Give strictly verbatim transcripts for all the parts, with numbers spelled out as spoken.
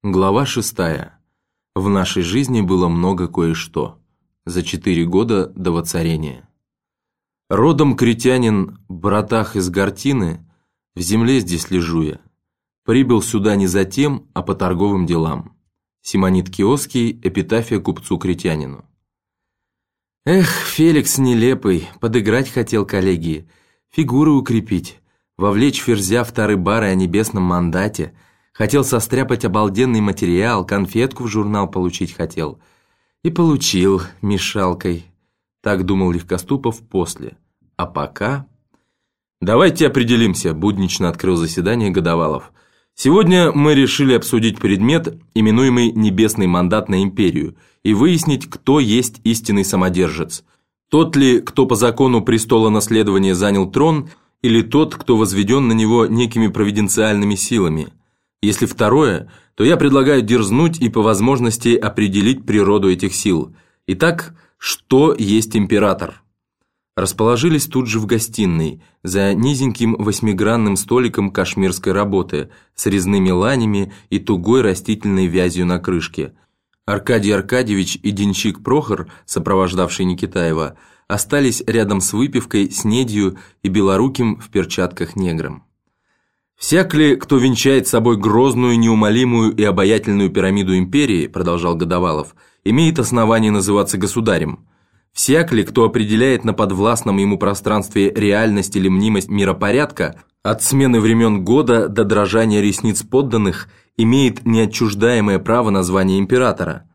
Глава шестая. В нашей жизни было много кое-что. За четыре года до воцарения. Родом критянин, братах из Гортины, в земле здесь лежу я. Прибыл сюда не за тем, а по торговым делам. Симонид Киосский, эпитафия купцу-критянину. Эх, Феликс нелепый, подыграть хотел коллегии, фигуры укрепить, вовлечь ферзя в тары бары о небесном мандате. Хотел состряпать обалденный материал, конфетку в журнал получить хотел. И получил мешалкой. Так думал Легкоступов после. А пока... «Давайте определимся», – буднично открыл заседание Годовалов. «Сегодня мы решили обсудить предмет, именуемый «Небесный мандат на империю», и выяснить, кто есть истинный самодержец. Тот ли, кто по закону престола наследования занял трон, или тот, кто возведен на него некими провиденциальными силами. Если второе, то я предлагаю дерзнуть и по возможности определить природу этих сил. Итак, что есть император?» Расположились тут же в гостиной, за низеньким восьмигранным столиком кашмирской работы, с резными ланями и тугой растительной вязью на крышке. Аркадий Аркадьевич и денщик Прохор, сопровождавший Никитаева, остались рядом с выпивкой, снедью и белоруким в перчатках негром. «Всяк ли, кто венчает собой грозную, неумолимую и обаятельную пирамиду империи, продолжал Годовалов, имеет основание называться государем. Всяк ли, кто определяет на подвластном ему пространстве реальность или мнимость миропорядка, от смены времен года до дрожания ресниц подданных, имеет неотчуждаемое право на звание императора.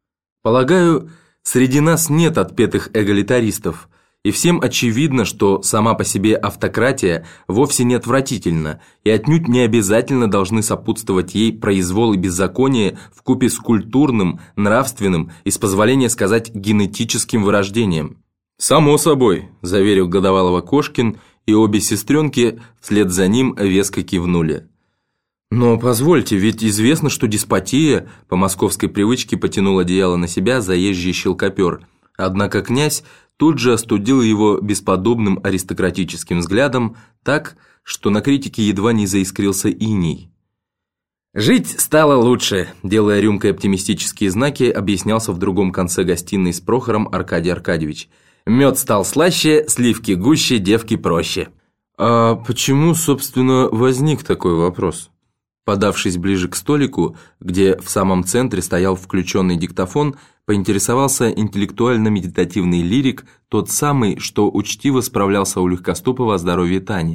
Полагаю, среди нас нет отпетых эгалитаристов, и всем очевидно, что сама по себе автократия вовсе не отвратительна, и отнюдь не обязательно должны сопутствовать ей произвол и беззаконие вкупе с культурным, нравственным и, с позволения сказать, генетическим вырождением. «Само собой», – заверил Годовалова Кошкин, и обе сестренки вслед за ним веско кивнули. «Но позвольте, ведь известно, что деспотия», – по московской привычке потянул одеяло на себя заезжий щелкопер, однако князь тут же остудил его бесподобным аристократическим взглядом так, что на критике едва не заискрился иней. «Жить стало лучше», – делая рюмкой оптимистические знаки, объяснялся в другом конце гостиной с Прохором Аркадий Аркадьевич. «Мед стал слаще, сливки гуще, девки проще». «А почему, собственно, возник такой вопрос?» Подавшись ближе к столику, где в самом центре стоял включенный диктофон, поинтересовался интеллектуально-медитативный лирик, тот самый, что учтиво справлялся у Легкоступова о здоровье Тани.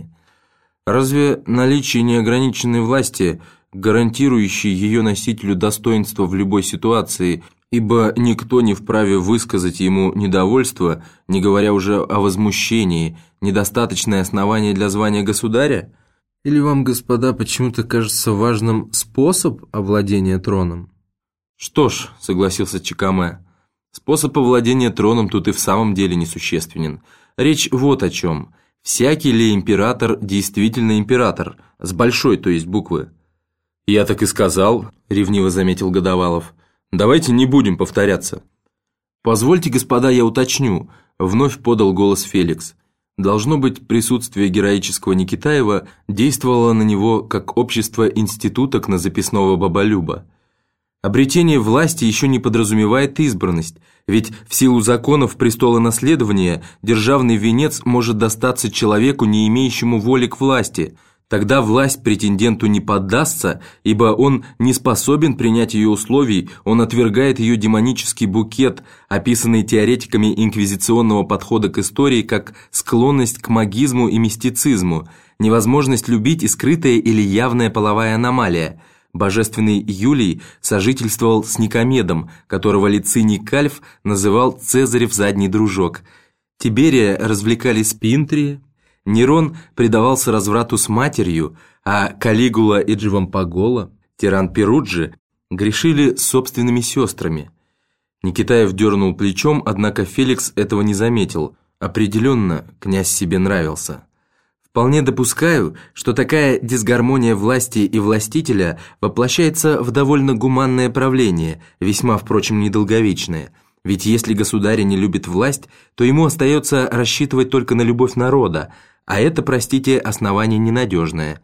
«Разве наличие неограниченной власти, гарантирующей ее носителю достоинство в любой ситуации, ибо никто не вправе высказать ему недовольство, не говоря уже о возмущении, недостаточное основание для звания государя? Или вам, господа, почему-то кажется важным способ овладения троном?» «Что ж», — согласился Чикаме, — «способ овладения троном тут и в самом деле несущественен. Речь вот о чем. Всякий ли император действительно император, с большой, то есть буквы?» «Я так и сказал», — ревниво заметил Годовалов. «Давайте не будем повторяться». «Позвольте, господа, я уточню», — вновь подал голос Феликс. Должно быть, присутствие героического Никитаева действовало на него как общество институток на записного баболюба. Обретение власти еще не подразумевает избранность, ведь в силу законов престола наследования державный венец может достаться человеку, не имеющему воли к власти. Тогда власть претенденту не поддастся, ибо он не способен принять ее условий, он отвергает ее демонический букет, описанный теоретиками инквизиционного подхода к истории как склонность к магизму и мистицизму, невозможность любить и скрытая или явная половая аномалия. Божественный Юлий сожительствовал с Никомедом, которого Лициний Кальф называл «Цезарев задний дружок». Тиберия развлекали Спинтрии, Нерон предавался разврату с матерью, а Калигула и Дживампогола, тиран Перуджи, грешили с собственными сестрами. Никитаев дернул плечом, однако Феликс этого не заметил. Определенно, князь себе нравился. «Вполне допускаю, что такая дисгармония власти и властителя воплощается в довольно гуманное правление, весьма, впрочем, недолговечное. Ведь если государь не любит власть, то ему остается рассчитывать только на любовь народа, а это, простите, основание ненадежное.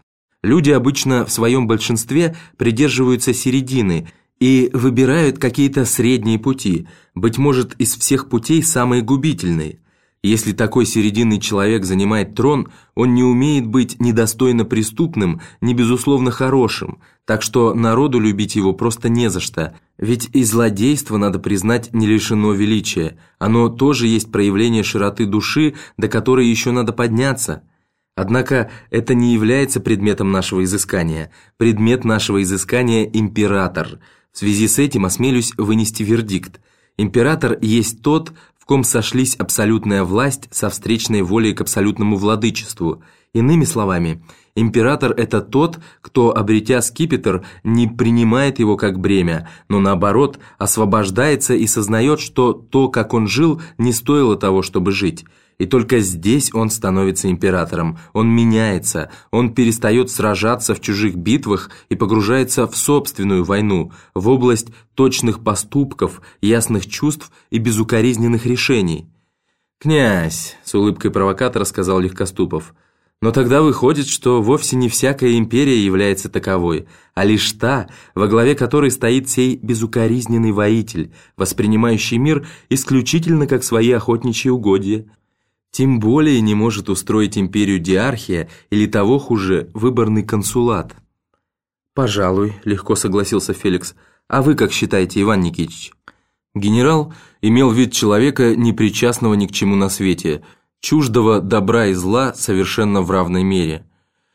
Люди обычно в своем большинстве придерживаются середины и выбирают какие-то средние пути, быть может, из всех путей самые губительные. Если такой серединный человек занимает трон, он не умеет быть ни достойно преступным, ни безусловно хорошим, так что народу любить его просто не за что, ведь и злодейство, надо признать, не лишено величия, оно тоже есть проявление широты души, до которой еще надо подняться. Однако это не является предметом нашего изыскания. Предмет нашего изыскания – император. В связи с этим осмелюсь вынести вердикт. Император есть тот, в ком сошлись абсолютная власть со встречной волей к абсолютному владычеству. Иными словами, император – это тот, кто, обретя скипетр, не принимает его как бремя, но наоборот освобождается и сознает, что то, как он жил, не стоило того, чтобы жить. И только здесь он становится императором, он меняется, он перестает сражаться в чужих битвах и погружается в собственную войну, в область точных поступков, ясных чувств и безукоризненных решений. «Князь», — с улыбкой провокатора сказал Легкоступов, «но тогда выходит, что вовсе не всякая империя является таковой, а лишь та, во главе которой стоит сей безукоризненный воитель, воспринимающий мир исключительно как свои охотничьи угодья. Тем более не может устроить империю диархия или того хуже выборный консулат». «Пожалуй», — легко согласился Феликс. «А вы как считаете, Иван Никитич?» Генерал имел вид человека, непричастного ни к чему на свете, чуждого добра и зла совершенно в равной мере.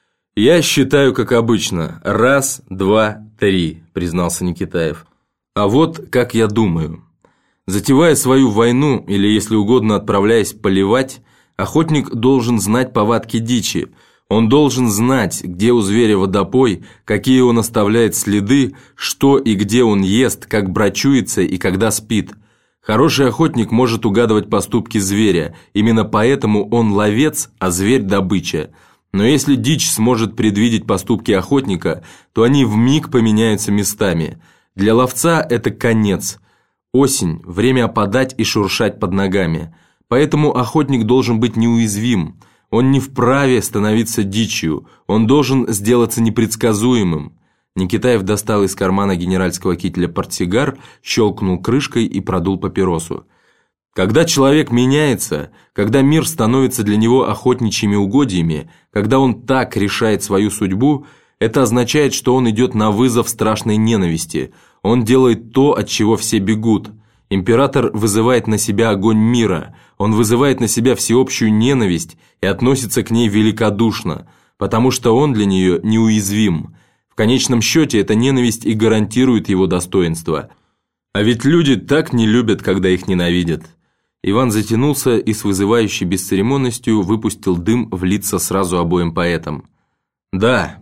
«Я считаю, как обычно, раз, два, три», — признался Никитаев. «А вот как я думаю. Затевая свою войну, или, если угодно, отправляясь поливать, охотник должен знать повадки дичи, он должен знать, где у зверя водопой, какие он оставляет следы, что и где он ест, как брачуется и когда спит. Хороший охотник может угадывать поступки зверя, именно поэтому он ловец, а зверь – добыча. Но если дичь сможет предвидеть поступки охотника, то они вмиг поменяются местами. Для ловца это конец. Осень – время опадать и шуршать под ногами. Поэтому охотник должен быть неуязвим. Он не вправе становиться дичью, он должен сделаться непредсказуемым. Никитаев достал из кармана генеральского кителя портсигар, щелкнул крышкой и продул папиросу. Когда человек меняется, когда мир становится для него охотничьими угодьями, когда он так решает свою судьбу, это означает, что он идет на вызов страшной ненависти, он делает то, от чего все бегут. Император вызывает на себя огонь мира, он вызывает на себя всеобщую ненависть и относится к ней великодушно, потому что он для нее неуязвим. В конечном счете эта ненависть и гарантирует его достоинство. А ведь люди так не любят, когда их ненавидят. Иван затянулся и с вызывающей бесцеремонностью выпустил дым в лица сразу обоим поэтам. «Да,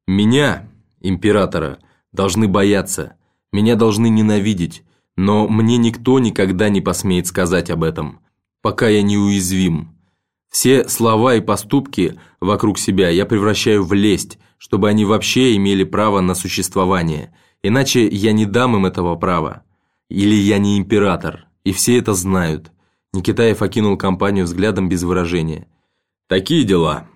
меня, императора, должны бояться, меня должны ненавидеть, но мне никто никогда не посмеет сказать об этом, пока я неуязвим. Все слова и поступки вокруг себя я превращаю в лесть, чтобы они вообще имели право на существование, иначе я не дам им этого права. Или я не император, и все это знают». Никитаев окинул компанию взглядом без выражения. «Такие дела».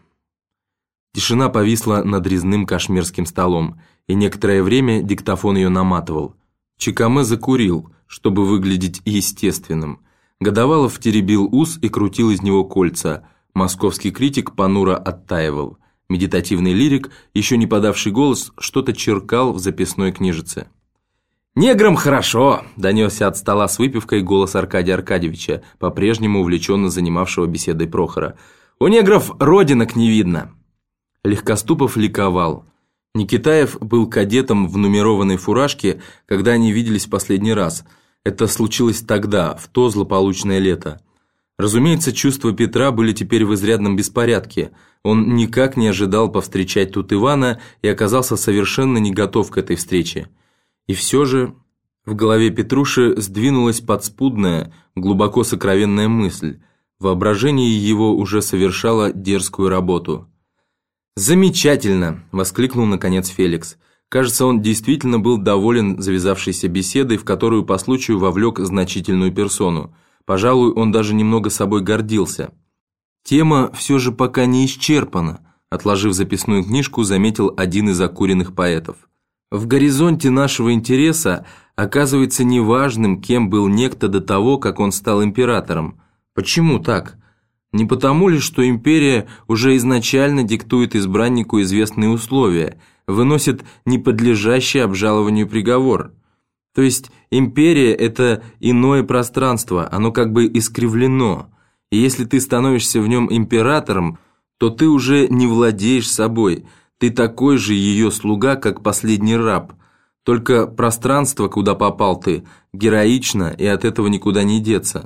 Тишина повисла над резным кашмирским столом, и некоторое время диктофон ее наматывал. Чикаме закурил, чтобы выглядеть естественным. Годовалов теребил ус и крутил из него кольца. Московский критик понуро оттаивал. Медитативный лирик, еще не подавший голос, что-то черкал в записной книжице. «Неграм хорошо!» – донесся от стола с выпивкой голос Аркадия Аркадьевича, по-прежнему увлеченно занимавшего беседой Прохора. «У негров родинок не видно!» Легкоступов ликовал. Никитаев был кадетом в нумерованной фуражке, когда они виделись в последний раз. Это случилось тогда, в то злополучное лето. Разумеется, чувства Петра были теперь в изрядном беспорядке. Он никак не ожидал повстречать тут Ивана и оказался совершенно не готов к этой встрече. И все же в голове Петруши сдвинулась подспудная, глубоко сокровенная мысль. Воображение его уже совершало дерзкую работу. «Замечательно!» – воскликнул наконец Феликс. Кажется, он действительно был доволен завязавшейся беседой, в которую по случаю вовлек значительную персону. Пожалуй, он даже немного собой гордился. «Тема все же пока не исчерпана», – отложив записную книжку, заметил один из окуренных поэтов. В горизонте нашего интереса оказывается неважным, кем был некто до того, как он стал императором. Почему так? Не потому ли, что империя уже изначально диктует избраннику известные условия, выносит неподлежащий обжалованию приговор? То есть империя – это иное пространство, оно как бы искривлено, и если ты становишься в нем императором, то ты уже не владеешь собой, ты такой же ее слуга, как последний раб, только пространство, куда попал ты, героично, и от этого никуда не деться.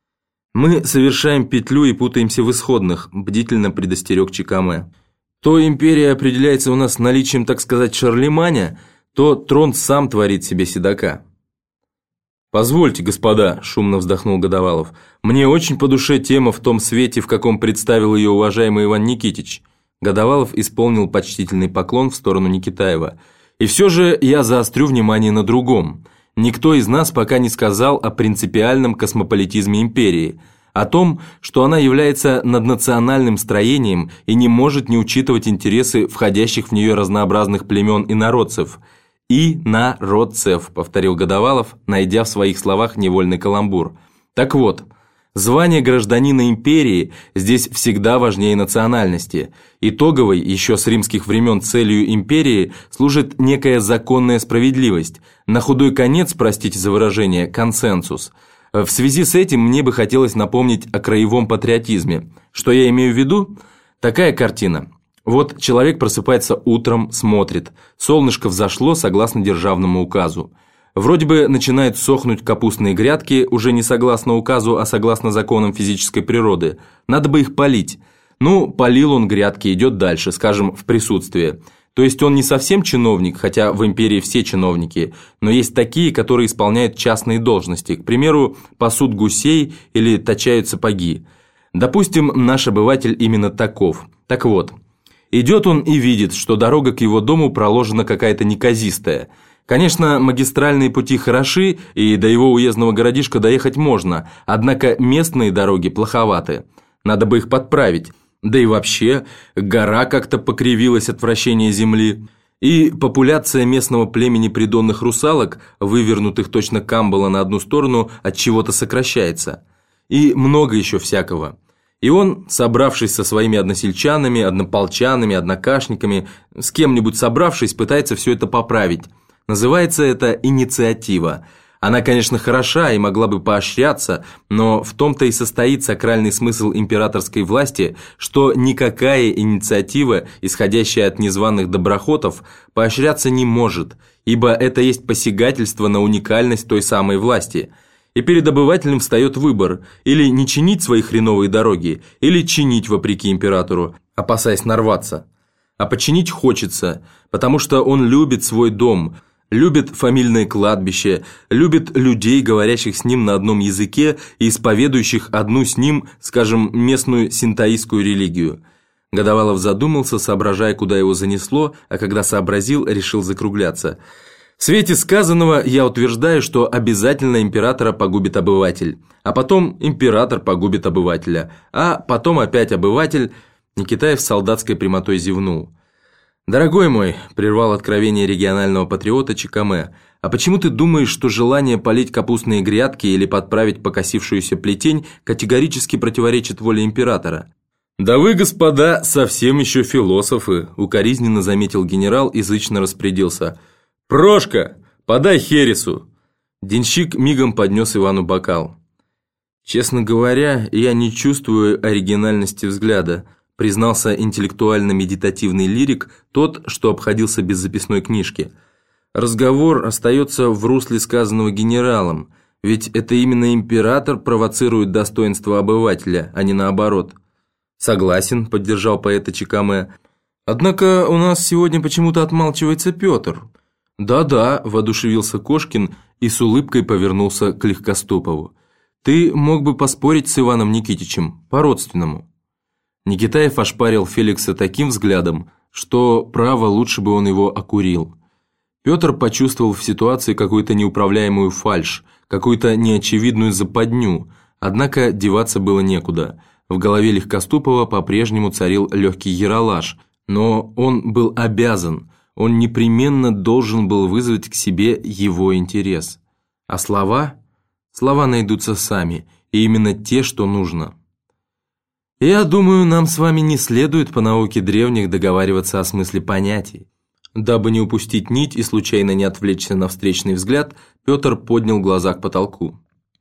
Мы совершаем петлю и путаемся в исходных, бдительно предостерег Чикаме. То империя определяется у нас наличием, так сказать, Шарлеманя, то трон сам творит себе седока. «Позвольте, господа», – шумно вздохнул Годовалов, – «мне очень по душе тема в том свете, в каком представил ее уважаемый Иван Никитич». Годовалов исполнил почтительный поклон в сторону Никитаева. «И все же я заострю внимание на другом. Никто из нас пока не сказал о принципиальном космополитизме империи, о том, что она является наднациональным строением и не может не учитывать интересы входящих в нее разнообразных племен и народцев». «И народцев», – повторил Годовалов, найдя в своих словах невольный каламбур. «Так вот, звание гражданина империи здесь всегда важнее национальности. Итоговой, еще с римских времен, целью империи служит некая законная справедливость, на худой конец, простите за выражение, консенсус. В связи с этим мне бы хотелось напомнить о краевом патриотизме. Что я имею в виду? Такая картина. Вот человек просыпается утром, смотрит, солнышко взошло согласно державному указу. Вроде бы начинают сохнуть капустные грядки, уже не согласно указу, а согласно законам физической природы. Надо бы их полить. Ну, полил он грядки, идет дальше, скажем, в присутствие. То есть он не совсем чиновник, хотя в империи все чиновники, но есть такие, которые исполняют частные должности, к примеру, пасут гусей или точают сапоги. Допустим, наш обыватель именно таков. Так вот, идет он и видит, что дорога к его дому проложена какая-то неказистая. Конечно, магистральные пути хороши, и до его уездного городишка доехать можно, однако местные дороги плоховаты. Надо бы их подправить. Да и вообще, гора как-то покривилась от вращения земли. И популяция местного племени придонных русалок, вывернутых точно камбала на одну сторону, от чего-то сокращается. И много еще всякого. И он, собравшись со своими односельчанами, однополчанами, однокашниками, с кем-нибудь собравшись, пытается все это поправить. Называется это инициатива. Она, конечно, хороша и могла бы поощряться, но в том-то и состоит сакральный смысл императорской власти, что никакая инициатива, исходящая от незваных доброхотов, поощряться не может, ибо это есть посягательство на уникальность той самой власти. И перед обывателем встает выбор – или не чинить свои хреновые дороги, или чинить вопреки императору, опасаясь нарваться. А починить хочется, потому что он любит свой дом, любит фамильное кладбище, любит людей, говорящих с ним на одном языке и исповедующих одну с ним, скажем, местную синтоистскую религию. Годовалов задумался, соображая, куда его занесло, а когда сообразил, решил закругляться. В свете сказанного я утверждаю, что обязательно императора погубит обыватель, а потом император погубит обывателя, а потом опять обыватель. Никитаев с солдатской прямотой зевнул. «Дорогой мой», – прервал откровение регионального патриота Чикаме, «а почему ты думаешь, что желание полить капустные грядки или подправить покосившуюся плетень категорически противоречит воле императора?» «Да вы, господа, совсем еще философы», – укоризненно заметил генерал и зычно распорядился. «Прошка, подай хересу!» Денщик мигом поднес Ивану бокал. «Честно говоря, я не чувствую оригинальности взгляда», признался интеллектуально-медитативный лирик, тот, что обходился без записной книжки. «Разговор остается в русле сказанного генералом, ведь это именно император провоцирует достоинство обывателя, а не наоборот». «Согласен», – поддержал поэта Чикаме. «Однако у нас сегодня почему-то отмалчивается Петр». «Да-да», – воодушевился Кошкин и с улыбкой повернулся к Легкоступову. «Ты мог бы поспорить с Иваном Никитичем, по-родственному». Никитаев ошпарил Феликса таким взглядом, что, право, лучше бы он его окурил. Петр почувствовал в ситуации какую-то неуправляемую фальшь, какую-то неочевидную западню, однако деваться было некуда. В голове Легкоступова по-прежнему царил легкий яролаж, Но он был обязан, он непременно должен был вызвать к себе его интерес. А слова? Слова найдутся сами, и именно те, что нужно. Я думаю, нам с вами не следует по науке древних договариваться о смысле понятий. Дабы не упустить нить и случайно не отвлечься на встречный взгляд, Петр поднял глаза к потолку.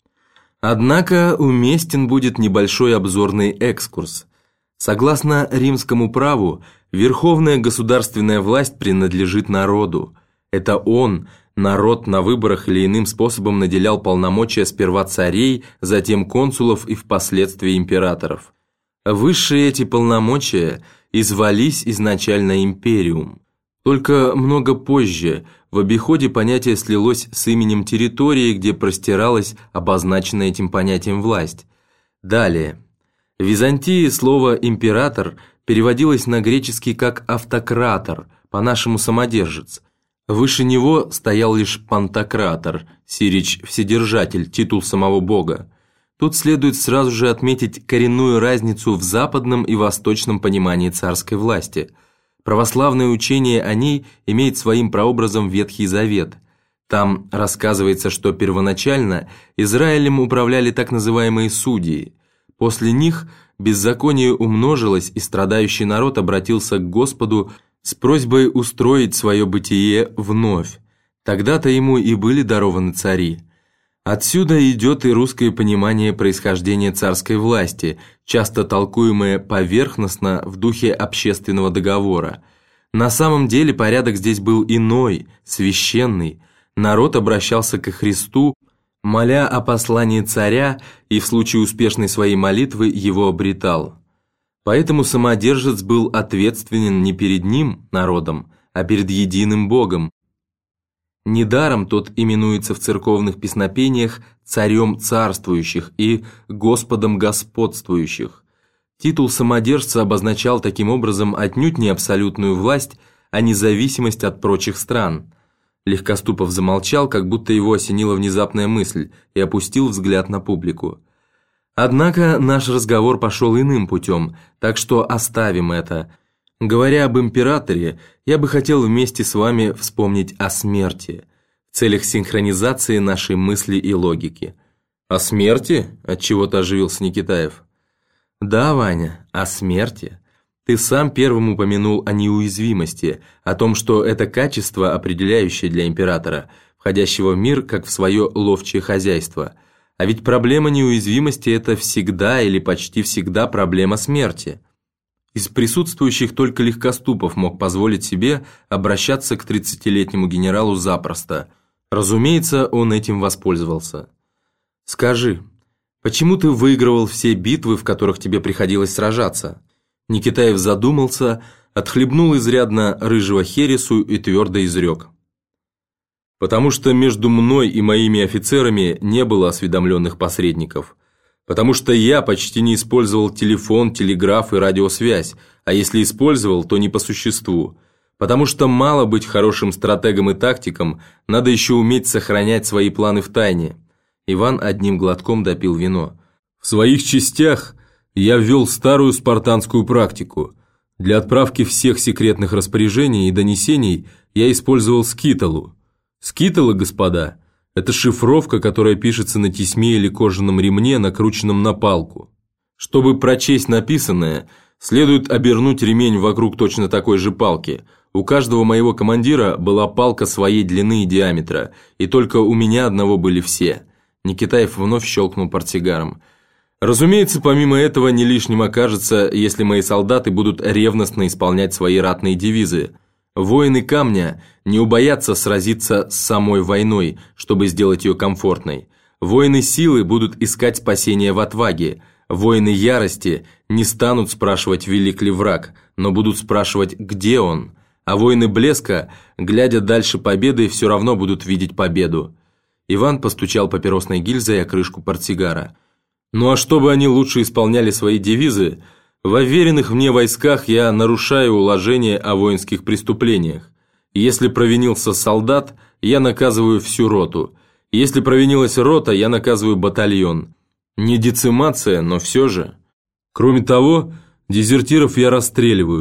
Однако уместен будет небольшой обзорный экскурс. Согласно римскому праву, верховная государственная власть принадлежит народу. Это он, народ, на выборах или иным способом наделял полномочия сперва царей, затем консулов и впоследствии императоров. Высшие эти полномочия извались изначально империум. Только много позже в обиходе понятие слилось с именем территории, где простиралась обозначенная этим понятием власть. Далее. В Византии слово «император» переводилось на греческий как «автократор», по-нашему «самодержец». Выше него стоял лишь пантократор, сирич «вседержатель», титул самого бога. Тут следует сразу же отметить коренную разницу в западном и восточном понимании царской власти. Православное учение о ней имеет своим прообразом Ветхий Завет. Там рассказывается, что первоначально Израилем управляли так называемые судьи. После них беззаконие умножилось, и страдающий народ обратился к Господу с просьбой устроить свое бытие вновь. Тогда-то ему и были дарованы цари. Отсюда идет и русское понимание происхождения царской власти, часто толкуемое поверхностно в духе общественного договора. На самом деле порядок здесь был иной, священный. Народ обращался ко Христу, моля о послании царя, и в случае успешной своей молитвы его обретал. Поэтому самодержец был ответственен не перед ним, народом, а перед единым Богом. Недаром тот именуется в церковных песнопениях «царем царствующих» и «господом господствующих». Титул самодержца обозначал таким образом отнюдь не абсолютную власть, а независимость от прочих стран. Легкоступов замолчал, как будто его осенила внезапная мысль, и опустил взгляд на публику. Однако наш разговор пошел иным путем, так что оставим это. Говоря об императоре, я бы хотел вместе с вами вспомнить о смерти, в целях синхронизации нашей мысли и логики. «О смерти?» – отчего-то оживился Никитаев. «Да, Ваня, о смерти. Ты сам первым упомянул о неуязвимости, о том, что это качество, определяющее для императора, входящего в мир как в свое ловчее хозяйство. А ведь проблема неуязвимости – это всегда или почти всегда проблема смерти». Из присутствующих только Легкоступов мог позволить себе обращаться к тридцатилетнему генералу запросто. Разумеется, он этим воспользовался. «Скажи, почему ты выигрывал все битвы, в которых тебе приходилось сражаться?» Никитаев задумался, отхлебнул изрядно рыжего хересу и твердо изрек. «Потому что между мной и моими офицерами не было осведомленных посредников. Потому что я почти не использовал телефон, телеграф и радиосвязь, а если использовал, то не по существу. Потому что мало быть хорошим стратегом и тактиком, надо еще уметь сохранять свои планы в тайне». Иван одним глотком допил вино. «В своих частях я ввел старую спартанскую практику. Для отправки всех секретных распоряжений и донесений я использовал скиталу. Скитала, господа, это шифровка, которая пишется на тесьме или кожаном ремне, накрученном на палку. Чтобы прочесть написанное, следует обернуть ремень вокруг точно такой же палки. У каждого моего командира была палка своей длины и диаметра, и только у меня одного были все». Никитаев вновь щелкнул портсигаром. «Разумеется, помимо этого не лишним окажется, если мои солдаты будут ревностно исполнять свои ратные девизы. Воины камня не убоятся сразиться с самой войной, чтобы сделать ее комфортной. Воины силы будут искать спасения в отваге. Воины ярости не станут спрашивать, велик ли враг, но будут спрашивать, где он. А воины блеска, глядя дальше победы, все равно будут видеть победу». Иван постучал папиросной гильзой о крышку портсигара. «Ну а чтобы они лучше исполняли свои девизы, в уверенных мне войсках я нарушаю уложение о воинских преступлениях. Если провинился солдат, я наказываю всю роту. Если провинилась рота, я наказываю батальон. Не децимация, но все же. Кроме того, дезертиров я расстреливаю,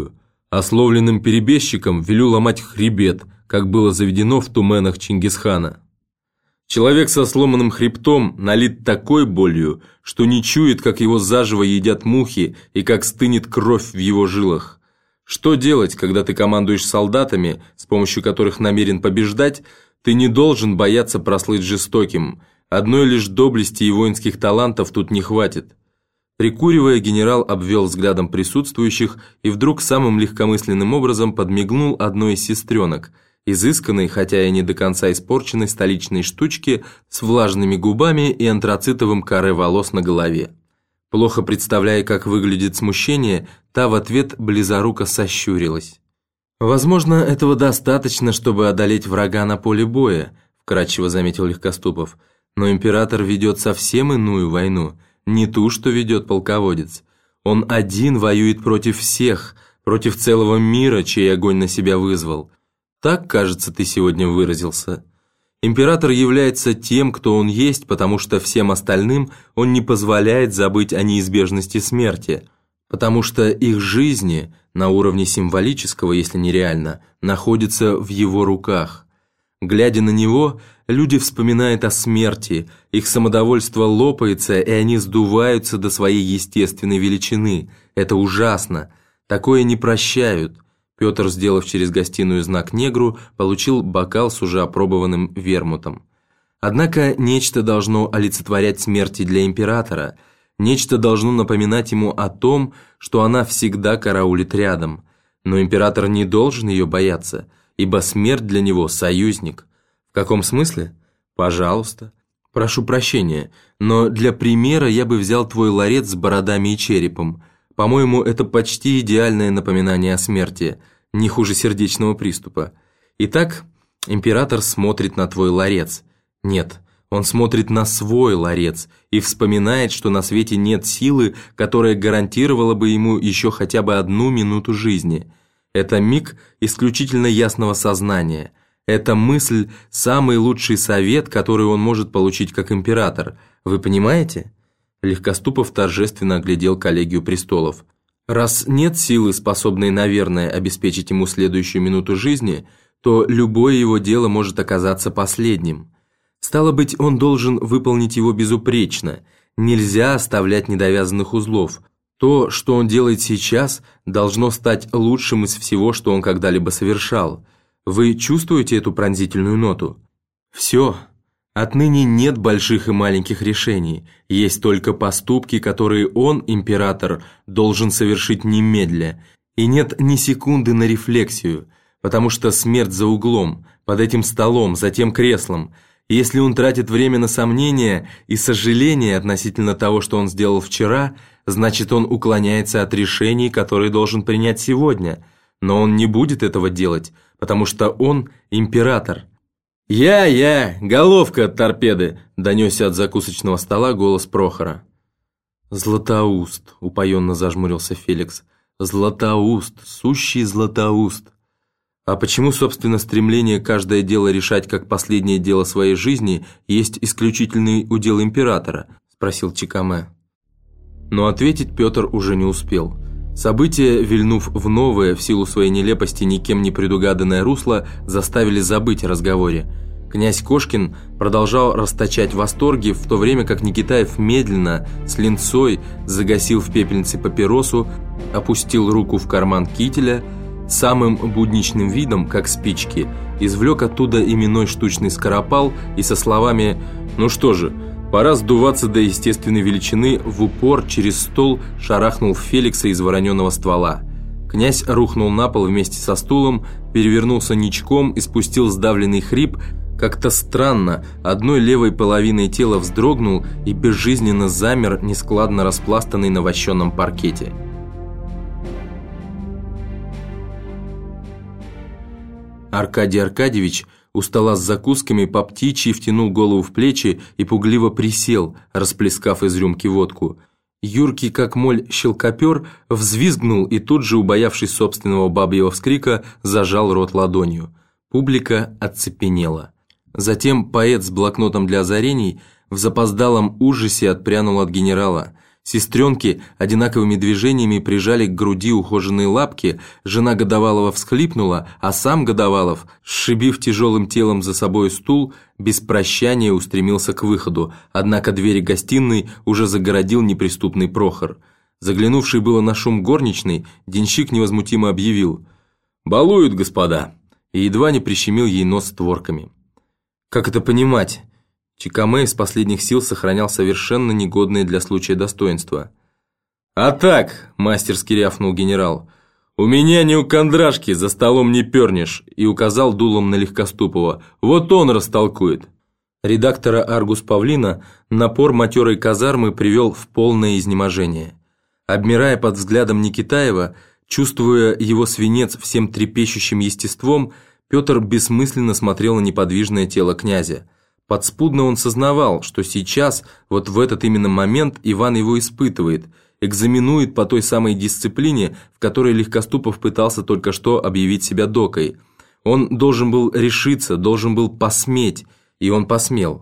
Ословленным перебежчикам велю ломать хребет, как было заведено в туменах Чингисхана. Человек со сломанным хребтом налит такой болью, что не чует, как его заживо едят мухи и как стынет кровь в его жилах. Что делать, когда ты командуешь солдатами, с помощью которых намерен побеждать? Ты не должен бояться прослыть жестоким. Одной лишь доблести и воинских талантов тут не хватит. Прикуривая, генерал обвел взглядом присутствующих и вдруг самым легкомысленным образом подмигнул одной из сестренок, изысканной, хотя и не до конца испорченной столичной штучки с влажными губами и антрацитовым каре волос на голове. Плохо представляя, как выглядит смущение, та в ответ близоруко сощурилась. «Возможно, этого достаточно, чтобы одолеть врага на поле боя», вкратчиво заметил Легкоступов, «но император ведет совсем иную войну, не ту, что ведет полководец. Он один воюет против всех, против целого мира, чей огонь на себя вызвал. Так, кажется, ты сегодня выразился. Император является тем, кто он есть, потому что всем остальным он не позволяет забыть о неизбежности смерти, потому что их жизни, на уровне символического, если не реально, находятся в его руках. Глядя на него, люди вспоминают о смерти, их самодовольство лопается, и они сдуваются до своей естественной величины. Это ужасно. Такое не прощают». Петр, сделав через гостиную знак негру, получил бокал с уже опробованным вермутом. Однако нечто должно олицетворять смерти для императора, нечто должно напоминать ему о том, что она всегда караулит рядом. Но император не должен ее бояться, ибо смерть для него союзник. В каком смысле? Пожалуйста. Прошу прощения, но для примера я бы взял твой ларец с бородами и черепом. По-моему, это почти идеальное напоминание о смерти, не хуже сердечного приступа. Итак, император смотрит на твой ларец. Нет, он смотрит на свой ларец и вспоминает, что на свете нет силы, которая гарантировала бы ему еще хотя бы одну минуту жизни. Это миг исключительно ясного сознания. Это мысль – самый лучший совет, который он может получить как император. Вы понимаете? Легкоступов торжественно оглядел коллегию престолов. Раз нет силы, способной, наверное, обеспечить ему следующую минуту жизни, то любое его дело может оказаться последним. Стало быть, он должен выполнить его безупречно. Нельзя оставлять недовязанных узлов. То, что он делает сейчас, должно стать лучшим из всего, что он когда-либо совершал. Вы чувствуете эту пронзительную ноту? Все. Отныне нет больших и маленьких решений, есть только поступки, которые он, император, должен совершить немедля, и нет ни секунды на рефлексию, потому что смерть за углом, под этим столом, за тем креслом. И если он тратит время на сомнения и сожаления относительно того, что он сделал вчера, значит, он уклоняется от решений, которые должен принять сегодня, но он не будет этого делать, потому что он император. «Я, я, головка от торпеды!» – донесся от закусочного стола голос Прохора. «Златоуст!» – упоенно зажмурился Феликс. «Златоуст! Сущий Златоуст!» «А почему, собственно, стремление каждое дело решать как последнее дело своей жизни есть исключительный удел императора?» – спросил Чикаме. Но ответить Петр уже не успел. События, вильнув в новое, в силу своей нелепости, никем не предугаданное русло, заставили забыть о разговоре. Князь Кошкин продолжал расточать восторги, в то время как Никитаев медленно, с линцой, загасил в пепельнице папиросу, опустил руку в карман кителя, самым будничным видом, как спички, извлек оттуда именной штучный скоропал и со словами «Ну что же, пора сдуваться до естественной величины», в упор через стол шарахнул в Феликса из вороненого ствола. Князь рухнул на пол вместе со стулом, перевернулся ничком и спустил сдавленный хрип. Как-то странно, одной левой половиной тела вздрогнул и безжизненно замер, нескладно распластанный на вощенном паркете. Аркадий Аркадьевич у стола с закусками по птичьи втянул голову в плечи и пугливо присел, расплескав из рюмки водку. Юркий, как моль, щелкопер взвизгнул и тут же, убоявшись собственного бабьего вскрика, зажал рот ладонью. Публика оцепенела. Затем поэт с блокнотом для озарений в запоздалом ужасе отпрянул от генерала. Сестренки одинаковыми движениями прижали к груди ухоженные лапки, жена Годовалова всхлипнула, а сам Годовалов, сшибив тяжелым телом за собой стул, без прощания устремился к выходу, однако двери гостиной уже загородил неприступный Прохор. Заглянувший было на шум горничной, денщик невозмутимо объявил: «Балуют, господа!» и едва не прищемил ей нос створками. Как это понимать? Чикаме из последних сил сохранял совершенно негодное для случая достоинство. «А так», – мастерски рявкнул генерал, – «у меня не у кондрашки, за столом не пернешь», и указал дулом на Легкоступова. «Вот он растолкует». Редактора «Аргус Павлина» напор матерой казармы привел в полное изнеможение. Обмирая под взглядом Никитаева, чувствуя его свинец всем трепещущим естеством, Петр бессмысленно смотрел на неподвижное тело князя. Подспудно он сознавал, что сейчас, вот в этот именно момент, Иван его испытывает, экзаменует по той самой дисциплине, в которой Легкоступов пытался только что объявить себя докой. Он должен был решиться, должен был посметь, и он посмел.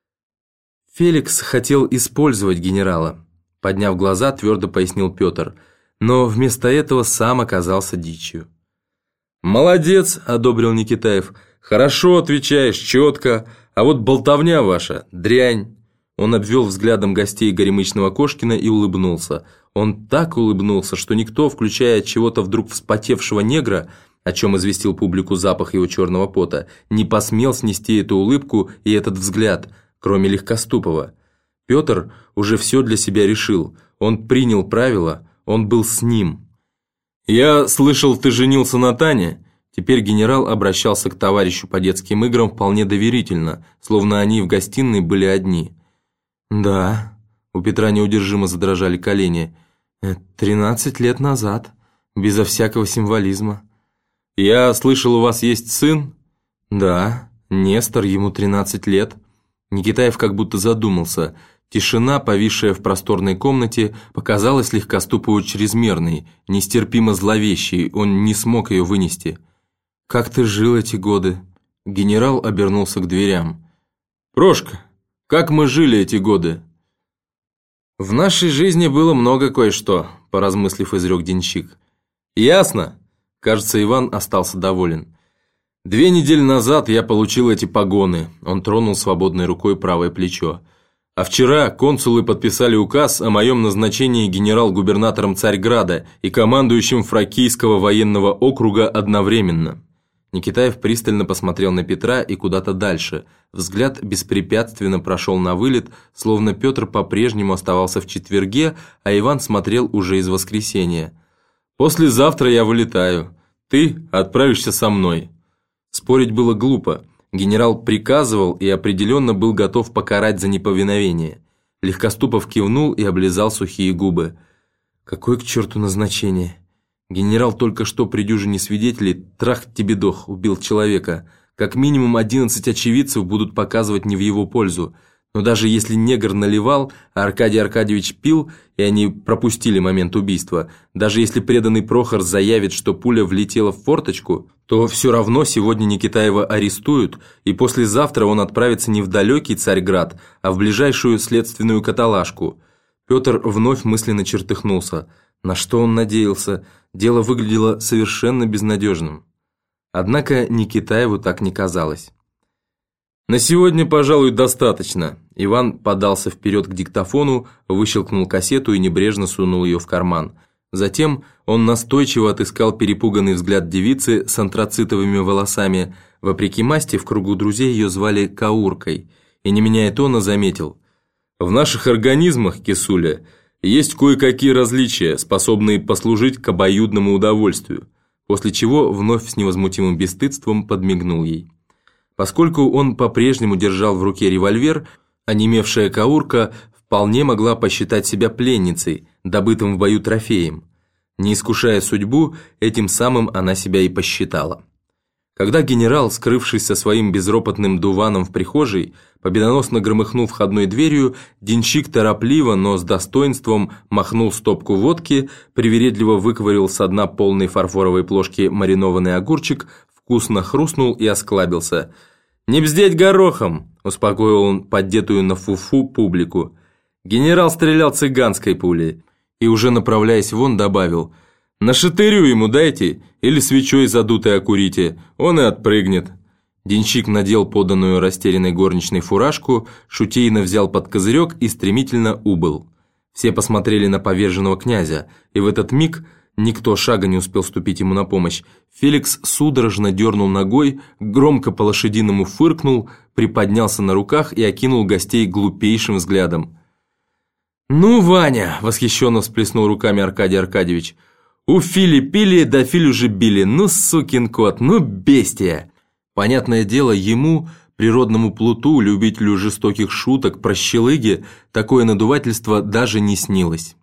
Феликс хотел использовать генерала, подняв глаза, твердо пояснил Петр, но вместо этого сам оказался дичью. «Молодец», – одобрил Никитаев, – «хорошо отвечаешь, четко, а вот болтовня ваша – дрянь». Он обвел взглядом гостей горемычного Кошкина и улыбнулся. Он так улыбнулся, что никто, включая чего-то вдруг вспотевшего негра, о чем известил публику запах его черного пота, не посмел снести эту улыбку и этот взгляд, кроме Легкоступова. Петр уже все для себя решил, он принял правила, он был с ним. «Я слышал, ты женился на Тане?» Теперь генерал обращался к товарищу по детским играм вполне доверительно, словно они в гостиной были одни. «Да», – у Петра неудержимо задрожали колени, – «тринадцать лет назад, безо всякого символизма». «Я слышал, у вас есть сын?» «Да, Нестор, ему тринадцать лет». Никитаев как будто задумался. Тишина, повисшая в просторной комнате, показалась Легкоступову чрезмерной, нестерпимо зловещей, он не смог ее вынести. «Как ты жил эти годы?» Генерал обернулся к дверям. «Прошка, как мы жили эти годы?» «В нашей жизни было много кое-что», – поразмыслив, изрек денщик. «Ясно?» – кажется, Иван остался доволен. «Две недели назад я получил эти погоны», – он тронул свободной рукой правое плечо. «А вчера консулы подписали указ о моем назначении генерал-губернатором Царьграда и командующим Фракийского военного округа одновременно». Никитаев пристально посмотрел на Петра и куда-то дальше. Взгляд беспрепятственно прошел на вылет, словно Петр по-прежнему оставался в четверге, а Иван смотрел уже из воскресенья. «Послезавтра я вылетаю. Ты отправишься со мной». Спорить было глупо. Генерал приказывал и определенно был готов покарать за неповиновение. Легкоступов кивнул и облизал сухие губы. «Какое к черту назначение? Генерал только что при дюжине свидетелей, трах тебе дох, убил человека. Как минимум одиннадцать очевидцев будут показывать не в его пользу. Но даже если негр наливал, а Аркадий Аркадьевич пил, и они пропустили момент убийства, даже если преданный Прохор заявит, что пуля влетела в форточку, то все равно сегодня Никитаева арестуют, и послезавтра он отправится не в далекий Царьград, а в ближайшую следственную каталажку». Петр вновь мысленно чертыхнулся. На что он надеялся? Дело выглядело совершенно безнадежным. Однако Никитаеву так не казалось. «На сегодня, пожалуй, достаточно». Иван подался вперед к диктофону, выщелкнул кассету и небрежно сунул ее в карман. Затем он настойчиво отыскал перепуганный взгляд девицы с антрацитовыми волосами. Вопреки масти, в кругу друзей ее звали Кауркой. И, не меняя тона, заметил: «В наших организмах, кисуля, есть кое-какие различия, способные послужить к обоюдному удовольствию», после чего вновь с невозмутимым бесстыдством подмигнул ей. Поскольку он по-прежнему держал в руке револьвер, онемевшая Каурка вполне могла посчитать себя пленницей, добытым в бою трофеем. Не искушая судьбу, этим самым она себя и посчитала. Когда генерал, скрывшись со своим безропотным дуваном в прихожей, победоносно громыхнул входной дверью, денщик торопливо, но с достоинством махнул стопку водки, привередливо выковырил со дна полной фарфоровой плошки маринованный огурчик, вкусно хрустнул и осклабился. «Не бздеть горохом!» – успокоил он поддетую на фуфу публику. Генерал стрелял цыганской пулей. И уже направляясь вон, добавил: «На шатырю ему дайте, или свечой задутой окурите, он и отпрыгнет». Денщик надел поданную растерянной горничной фуражку, шутейно взял под козырек и стремительно убыл. Все посмотрели на поверженного князя, и в этот миг никто шага не успел ступить ему на помощь. Феликс судорожно дернул ногой, громко по-лошадиному фыркнул, приподнялся на руках и окинул гостей глупейшим взглядом. «Ну, Ваня!» – восхищенно всплеснул руками Аркадий Аркадьевич. «У Фили пили, да Филю же били, ну, сукин кот, ну, бестия!» Понятное дело, ему, природному плуту, любителю жестоких шуток, прощелыге, такое надувательство даже не снилось.